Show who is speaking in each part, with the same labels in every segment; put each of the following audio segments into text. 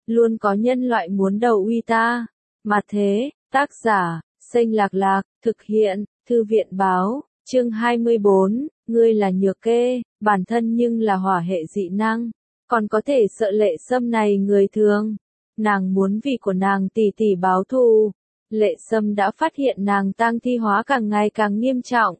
Speaker 1: luôn có nhân loại muốn đầu uy ta. Mà thế, tác giả, Xanh Lạc Lạc, thực hiện, Thư viện báo, chương 24, ngươi là nhược kê, bản thân nhưng là hỏa hệ dị năng, còn có thể sợ Lệ Sâm này người thường. Nàng muốn vì của nàng tỷ tỷ báo thù. Lệ Sâm đã phát hiện nàng tang thi hóa càng ngày càng nghiêm trọng.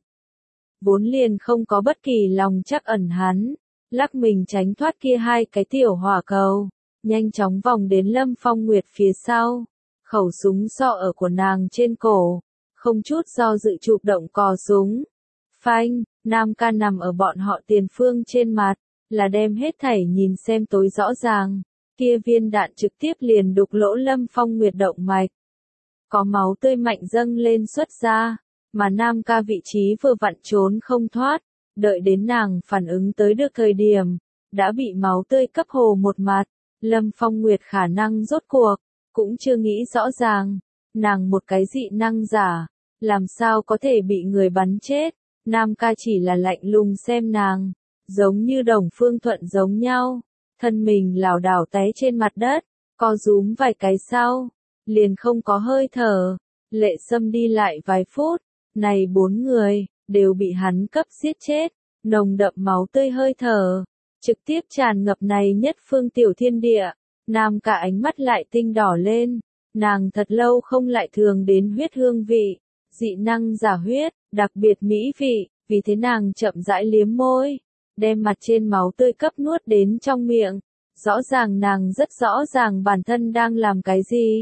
Speaker 1: Vốn liền không có bất kỳ lòng chắc ẩn hắn, lắc mình tránh thoát kia hai cái tiểu hỏa cầu, nhanh chóng vòng đến Lâm Phong Nguyệt phía sau. Khẩu súng sọ ở của nàng trên cổ, không chút do dự chụp động cò súng. Phanh, Nam Ca nằm ở bọn họ tiền phương trên mặt, là đem hết thảy nhìn xem tối rõ ràng. Kia viên đạn trực tiếp liền đục lỗ Lâm Phong Nguyệt động mạch. Có máu tươi mạnh dâng lên xuất ra, mà Nam Ca vị trí vừa vặn trốn không thoát, đợi đến nàng phản ứng tới được thời điểm, đã bị máu tươi cấp hồ một mặt. Lâm Phong Nguyệt khả năng rốt cuộc, cũng chưa nghĩ rõ ràng, nàng một cái dị năng giả, làm sao có thể bị người bắn chết. Nam Ca chỉ là lạnh lùng xem nàng, giống như Đồng Phương Thuận giống nhau, thân mình lảo đảo té trên mặt đất, co rúm vài cái sau, liền không có hơi thở. Lệ Sâm đi lại vài phút, này 4 người, đều bị hắn cấp giết chết, nồng đậm máu tươi hơi thở, trực tiếp tràn ngập này nhất phương tiểu thiên địa. Nam Ca ánh mắt lại tinh đỏ lên, nàng thật lâu không lại thường đến huyết hương vị, dị năng giả huyết, đặc biệt mỹ vị, vì thế nàng chậm rãi liếm môi, đem mặt trên máu tươi cấp nuốt đến trong miệng. Rõ ràng nàng rất rõ ràng bản thân đang làm cái gì,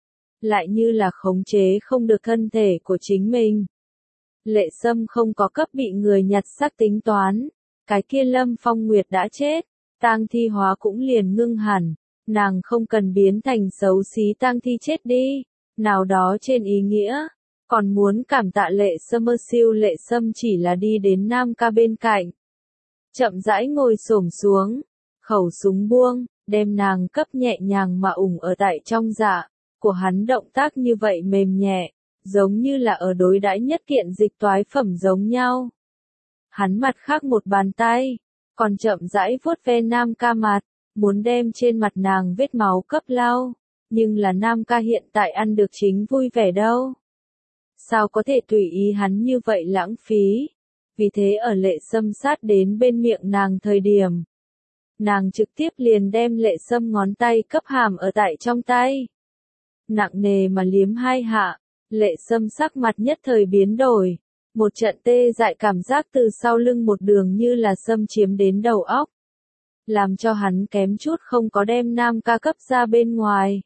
Speaker 1: lại như là khống chế không được thân thể của chính mình. Lệ Sâm không có cấp bị người nhặt xác tính toán, cái kia Lâm Phong Nguyệt đã chết, tang thi hóa cũng liền ngưng hẳn, nàng không cần biến thành xấu xí tang thi chết đi, nào đó trên ý nghĩa, còn muốn cảm tạ Lệ Sâm. Siêu Lệ Sâm chỉ là đi đến Nam Ca bên cạnh, chậm rãi ngồi xổm xuống, khẩu súng buông, đem nàng cấp nhẹ nhàng mà ủng ở tại trong dạ của hắn. Động tác như vậy mềm nhẹ, giống như là ở đối đãi nhất kiện dịch toái phẩm giống nhau. Hắn mặt khác một bàn tay, còn chậm rãi vuốt ve Nam Ca mặt, muốn đem trên mặt nàng vết máu cấp lau, nhưng là Nam Ca hiện tại ăn được chính vui vẻ đâu. Sao có thể tùy ý hắn như vậy lãng phí, vì thế ở Lệ Sâm sát đến bên miệng nàng thời điểm, nàng trực tiếp liền đem Lệ Sâm ngón tay cấp hàm ở tại trong tay. Nặng nề mà liếm hai hạ, Lệ Sâm sắc mặt nhất thời biến đổi, một trận tê dại cảm giác từ sau lưng một đường như là xâm chiếm đến đầu óc, làm cho hắn kém chút không có đem Nam Ca cấp ra bên ngoài.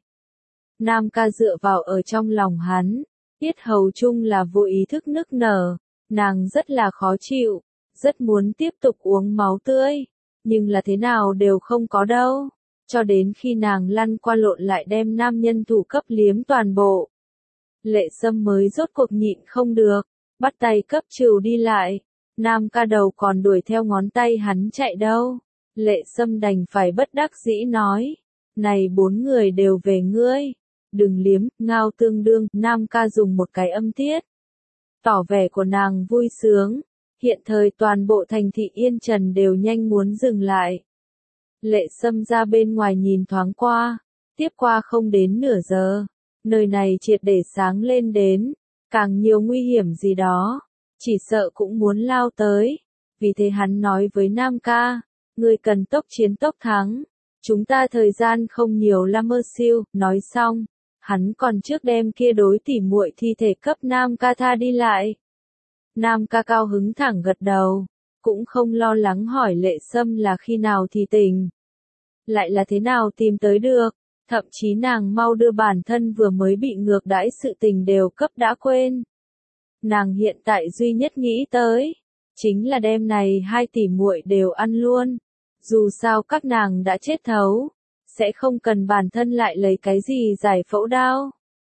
Speaker 1: Nam Ca dựa vào ở trong lòng hắn, yết hầu chung là vô ý thức nức nở, nàng rất là khó chịu, rất muốn tiếp tục uống máu tươi, nhưng là thế nào đều không có đâu, cho đến khi nàng lăn qua lộn lại đem nam nhân thủ cấp liếm toàn bộ. Lệ Sâm mới rốt cuộc nhịn không được, bắt tay cấp trừ đi lại, Nam Ca đầu còn đuổi theo ngón tay hắn chạy đâu. Lệ Sâm đành phải bất đắc dĩ nói, này 4 người đều về ngươi, đừng liếm, ngao tương đương. Nam Ca dùng một cái âm tiết, tỏ vẻ của nàng vui sướng, hiện thời toàn bộ thành thị Yên Trần đều nhanh muốn dừng lại. Lệ Sâm ra bên ngoài nhìn thoáng qua, tiếp qua không đến nửa giờ, nơi này triệt để sáng lên đến, càng nhiều nguy hiểm gì đó, chỉ sợ cũng muốn lao tới, vì thế hắn nói với Nam Ca, ngươi cần tốc chiến tốc thắng, chúng ta thời gian không nhiều lắm. Siêu, nói xong, hắn còn trước đem kia đối tỉ muội thi thể cấp Nam Ca tha đi lại. Nam Ca cao hứng thẳng gật đầu, cũng không lo lắng hỏi Lệ Sâm là khi nào thì tỉnh, lại là thế nào tìm tới được, thậm chí nàng mau đưa bản thân vừa mới bị ngược đãi sự tình đều cấp đã quên. Nàng hiện tại duy nhất nghĩ tới, chính là đêm này hai tỷ muội đều ăn luôn, dù sao các nàng đã chết thấu, sẽ không cần bản thân lại lấy cái gì giải phẫu đao.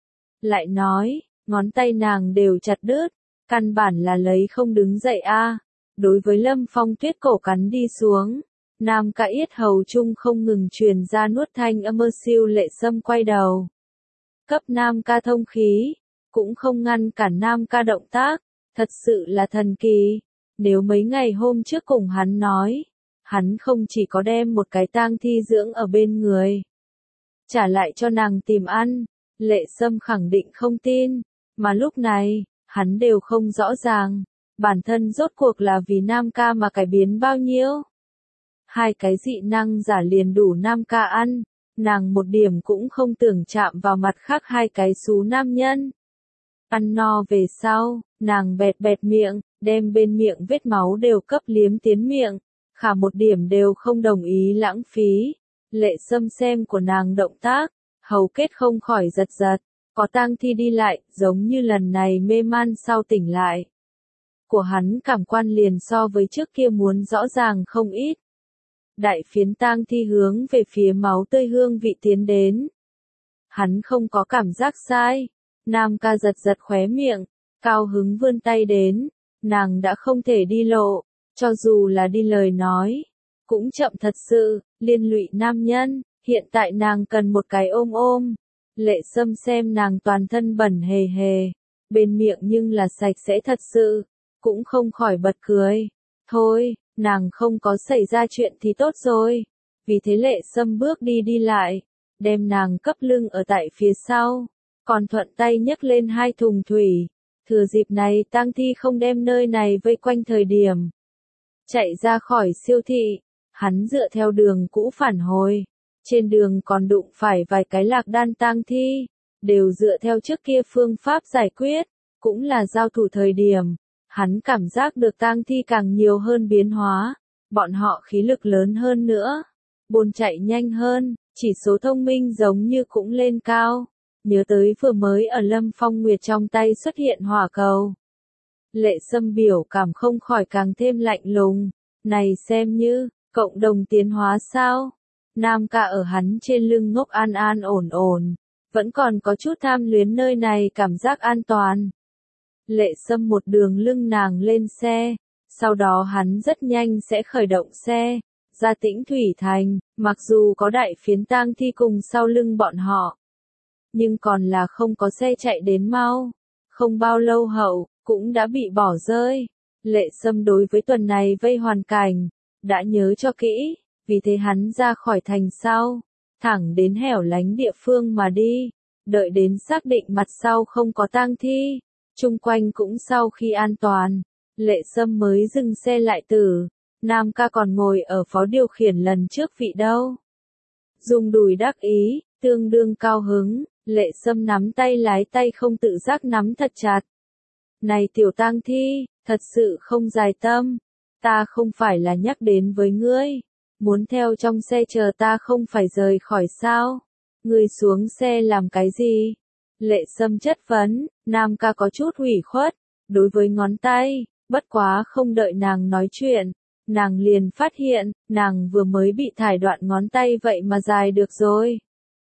Speaker 1: Lại nói, ngón tay nàng đều chặt đứt, căn bản là lấy không đứng dậy a. Đối với Lâm Phong Tuyết cổ cắn đi xuống, Nam Ca yết hầu chung không ngừng truyền ra nuốt thanh âm. Siêu Lệ Sâm quay đầu, cấp Nam Ca thông khí, cũng không ngăn cản Nam Ca động tác, thật sự là thần kỳ. Nếu mấy ngày hôm trước cùng hắn nói, hắn không chỉ có đem một cái tang thi dưỡng ở bên người, trả lại cho nàng tìm ăn. Lệ Sâm khẳng định không tin, mà lúc này, hắn đều không rõ ràng, bản thân rốt cuộc là vì Nam Ca mà cải biến bao nhiêu. Hai cái dị năng giả liền đủ Nam Ca ăn, nàng một điểm cũng không tưởng chạm vào mặt khác hai cái xú nam nhân. Ăn no về sau, nàng bẹt bẹt miệng, đem bên miệng vết máu đều cấp liếm tiến miệng, khả một điểm đều không đồng ý lãng phí. Lệ Sâm xem của nàng động tác, hầu kết không khỏi giật giật, có tang thi đi lại, giống như lần này mê man sau tỉnh lại. Của hắn cảm quan liền so với trước kia muốn rõ ràng không ít. Đại phiến tang thi hướng về phía máu tươi hương vị tiến đến. Hắn không có cảm giác sai. Nam Ca giật giật khóe miệng, cao hứng vươn tay đến, nàng đã không thể đi lộ, cho dù là đi lời nói, cũng chậm thật sự, liên lụy nam nhân, hiện tại nàng cần một cái ôm ôm. Lệ Sâm xem nàng toàn thân bẩn hề hề, bên miệng nhưng là sạch sẽ thật sự, cũng không khỏi bật cười. Thôi, nàng không có xảy ra chuyện thì tốt rồi. Vì thế Lệ Sâm bước đi đi lại, đem nàng cấp lưng ở tại phía sau, còn thuận tay nhấc lên hai thùng thủy. Thừa dịp này tang thi không đem nơi này vây quanh thời điểm. Chạy ra khỏi siêu thị, hắn dựa theo đường cũ phản hồi. Trên đường còn đụng phải vài cái lạc đan tang thi, đều dựa theo trước kia phương pháp giải quyết, cũng là giao thủ thời điểm. Hắn cảm giác được tang thi càng nhiều hơn biến hóa, bọn họ khí lực lớn hơn nữa, buôn chạy nhanh hơn, chỉ số thông minh giống như cũng lên cao. Nhớ tới vừa mới ở Lâm Phong Nguyệt trong tay xuất hiện hỏa cầu. Lệ Sâm biểu cảm không khỏi càng thêm lạnh lùng, này xem như, cộng đồng tiến hóa sao? Nam Ca ở hắn trên lưng ngốc an an ổn ổn, vẫn còn có chút tham luyến nơi này cảm giác an toàn. Lệ Sâm một đường lưng nàng lên xe, sau đó hắn rất nhanh sẽ khởi động xe, ra Tĩnh Thủy Thành, mặc dù có đại phiến tang thi cùng sau lưng bọn họ. Nhưng còn là không có xe chạy đến mau, không bao lâu hậu, cũng đã bị bỏ rơi. Lệ Sâm đối với tuần này vây hoàn cảnh, đã nhớ cho kỹ, vì thế hắn ra khỏi thành sau, thẳng đến hẻo lánh địa phương mà đi, đợi đến xác định mặt sau không có tang thi, chung quanh cũng sau khi an toàn, Lệ Sâm mới dừng xe lại tử. Nam Ca còn ngồi ở phó điều khiển lần trước vị đâu. Dùng đùi đắc ý, tương đương cao hứng. Lệ Sâm nắm tay lái tay không tự giác nắm thật chặt. Này tiểu tang thi, thật sự không dài tâm. Ta không phải là nhắc đến với ngươi. Muốn theo trong xe chờ ta không phải rời khỏi sao? Ngươi xuống xe làm cái gì? Lệ Sâm chất vấn, Nam Ca có chút ủy khuất. Đối với ngón tay, bất quá không đợi nàng nói chuyện. Nàng liền phát hiện, nàng vừa mới bị thải đoạn ngón tay vậy mà dài được rồi.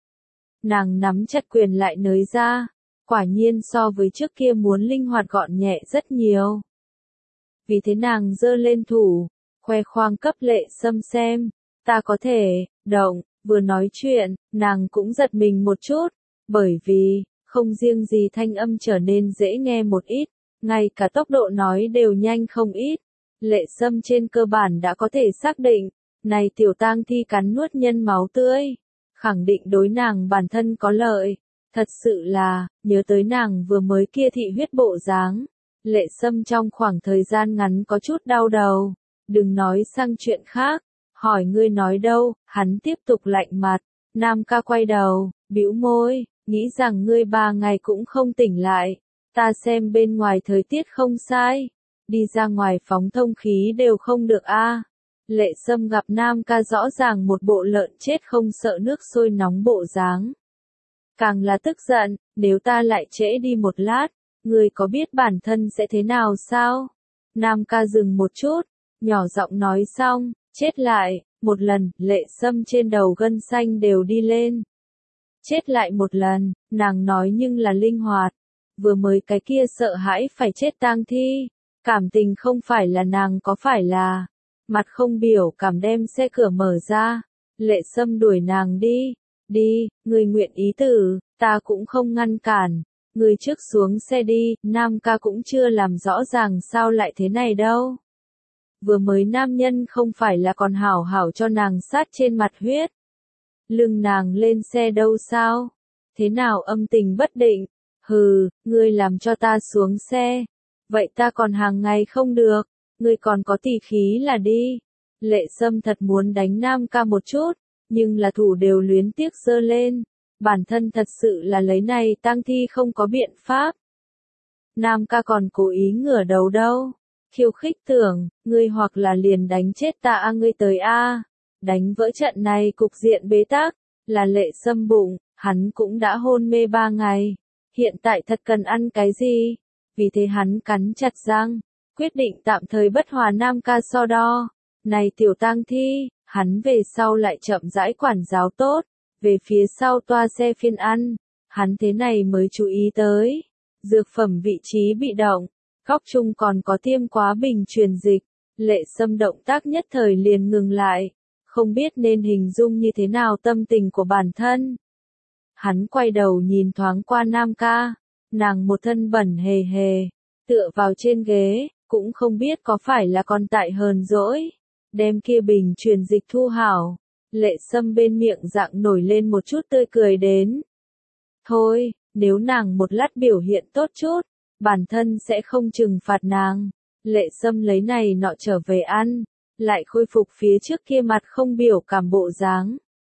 Speaker 1: Nàng nắm chặt quyền lại nới ra, quả nhiên so với trước kia muốn linh hoạt gọn nhẹ rất nhiều. Vì thế nàng giơ lên thủ, khoe khoang cấp Lệ Sâm xem, ta có thể, động, vừa nói chuyện, nàng cũng giật mình một chút, bởi vì, không riêng gì thanh âm trở nên dễ nghe một ít, ngay cả tốc độ nói đều nhanh không ít. Lệ Sâm trên cơ bản đã có thể xác định, này tiểu tang thi cắn nuốt nhân máu tươi. Khẳng định đối nàng bản thân có lợi, thật sự là, nhớ tới nàng vừa mới kia thị huyết bộ dáng. Lệ Sâm trong khoảng thời gian ngắn có chút đau đầu, đừng nói sang chuyện khác, hỏi ngươi nói đâu, hắn tiếp tục lạnh mặt. Nam Ca quay đầu, bĩu môi, nghĩ rằng ngươi 3 ngày cũng không tỉnh lại, ta xem bên ngoài thời tiết không sai, đi ra ngoài phóng thông khí đều không được a. Lệ Sâm gặp Nam Ca rõ ràng một bộ lợn chết không sợ nước sôi nóng bộ dáng. Càng là tức giận, nếu ta lại trễ đi một lát, người có biết bản thân sẽ thế nào sao? Nam Ca dừng một chút, nhỏ giọng nói xong, chết lại, một lần, Lệ Sâm trên đầu gân xanh đều đi lên. Chết lại một lần, nàng nói nhưng là linh hoạt, vừa mới cái kia sợ hãi phải chết tang thi, cảm tình không phải là nàng có phải là... Mặt không biểu cảm đem xe cửa mở ra, Lệ Sâm đuổi nàng đi, đi, người nguyện ý tử, ta cũng không ngăn cản, người trước xuống xe đi, Nam Ca cũng chưa làm rõ ràng sao lại thế này đâu. Vừa mới nam nhân không phải là còn hảo hảo cho nàng sát trên mặt huyết. Lưng nàng lên xe đâu sao? Thế nào âm tình bất định? Hừ, ngươi làm cho ta xuống xe. Vậy ta còn hàng ngày không được, ngươi còn có tỉ khí là đi. Lệ Sâm thật muốn đánh Nam Ca một chút, nhưng là thủ đều luyến tiếc giơ lên. Bản thân thật sự là lấy này tang thi không có biện pháp. Nam Ca còn cố ý ngửa đầu đâu. Khiêu khích tưởng, ngươi hoặc là liền đánh chết ta ngươi tới đánh vỡ trận này cục diện bế tắc, là Lệ Sâm bụng, hắn cũng đã hôn mê 3 ngày. Hiện tại thật cần ăn cái gì? Vì thế hắn cắn chặt răng, quyết định tạm thời bất hòa Nam Ca so đo. Này tiểu tang thi, hắn về sau lại chậm rãi quản giáo tốt, về phía sau toa xe phiên ăn, hắn thế này mới chú ý tới. Dược phẩm vị trí bị động, góc chung còn có tiêm quá bình truyền dịch, Lệ Sâm động tác nhất thời liền ngừng lại, không biết nên hình dung như thế nào tâm tình của bản thân. Hắn quay đầu nhìn thoáng qua Nam Ca, nàng một thân bẩn hề hề, tựa vào trên ghế, cũng không biết có phải là còn tại hờn dỗi, đem kia bình truyền dịch thu hảo. Lệ Sâm bên miệng dạng nổi lên một chút tươi cười đến. Thôi, nếu nàng một lát biểu hiện tốt chút, bản thân sẽ không trừng phạt nàng. Lệ Sâm lấy này nọ trở về ăn, lại khôi phục phía trước kia mặt không biểu cảm bộ dáng.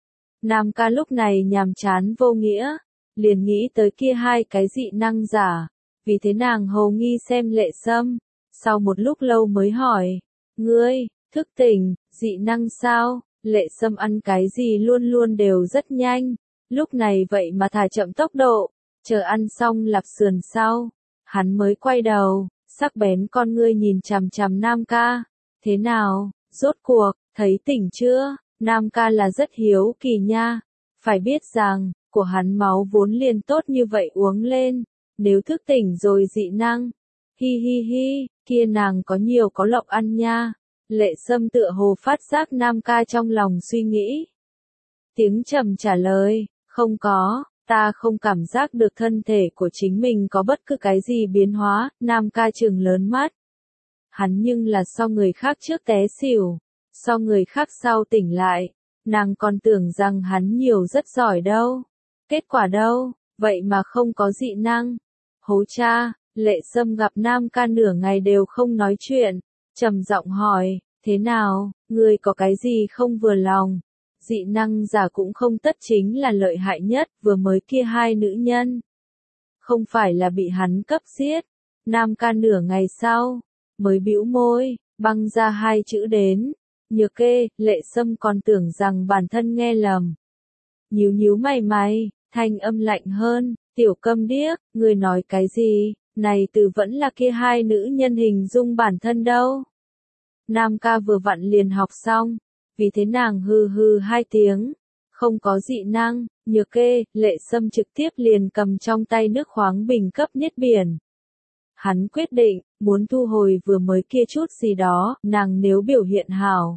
Speaker 1: Nam Ca lúc này nhàm chán vô nghĩa, liền nghĩ tới kia hai cái dị năng giả, vì thế nàng hồ nghi xem Lệ Sâm, sau một lúc lâu mới hỏi, ngươi, thức tỉnh, dị năng sao? Lệ Sâm ăn cái gì luôn luôn đều rất nhanh, lúc này vậy mà thả chậm tốc độ, chờ ăn xong lạp sườn sau, hắn mới quay đầu, sắc bén con ngươi nhìn chằm chằm Nam Ca, thế nào, rốt cuộc, thấy tỉnh chưa? Nam Ca là rất hiếu kỳ nha, phải biết rằng, của hắn máu vốn liền tốt như vậy uống lên, nếu thức tỉnh rồi dị năng, hi hi hi, kia nàng có nhiều có lộc ăn nha. Lệ Sâm tựa hồ phát giác Nam Ca trong lòng suy nghĩ. Tiếng trầm trả lời, không có, ta không cảm giác được thân thể của chính mình có bất cứ cái gì biến hóa, Nam Ca trừng lớn mắt. Hắn nhưng là so người khác trước té xỉu, so người khác sau tỉnh lại, nàng còn tưởng rằng hắn nhiều rất giỏi đâu. Kết quả đâu, vậy mà không có dị năng. Hố cha, Lệ Sâm gặp Nam Ca nửa ngày đều không nói chuyện, trầm giọng hỏi, thế nào, ngươi có cái gì không vừa lòng? Dị năng giả cũng không tất chính là lợi hại nhất, vừa mới kia hai nữ nhân. Không phải là bị hắn cấp giết. Nam Ca nửa ngày sau, mới bĩu môi, băng ra hai chữ đến. Nhược Kê, Lệ Sâm còn tưởng rằng bản thân nghe lầm. Nhíu nhíu mày, thanh âm lạnh hơn, tiểu câm điếc, ngươi nói cái gì, này từ vẫn là kia hai nữ nhân hình dung bản thân đâu. Nam Ca vừa vặn liền học xong, vì thế nàng hừ hừ hai tiếng, không có dị năng. Nhược Kê, Lệ Sâm trực tiếp liền cầm trong tay nước khoáng bình cấp niết biển. Hắn quyết định, muốn thu hồi vừa mới kia chút gì đó, nàng nếu biểu hiện hảo,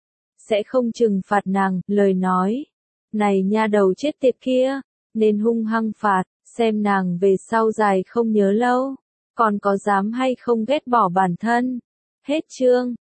Speaker 1: sẽ không trừng phạt nàng, lời nói. Này nha đầu chết tiệt kia, nên hung hăng phạt, xem nàng về sau dài không nhớ lâu, còn có dám hay không ghét bỏ bản thân. Hết chương.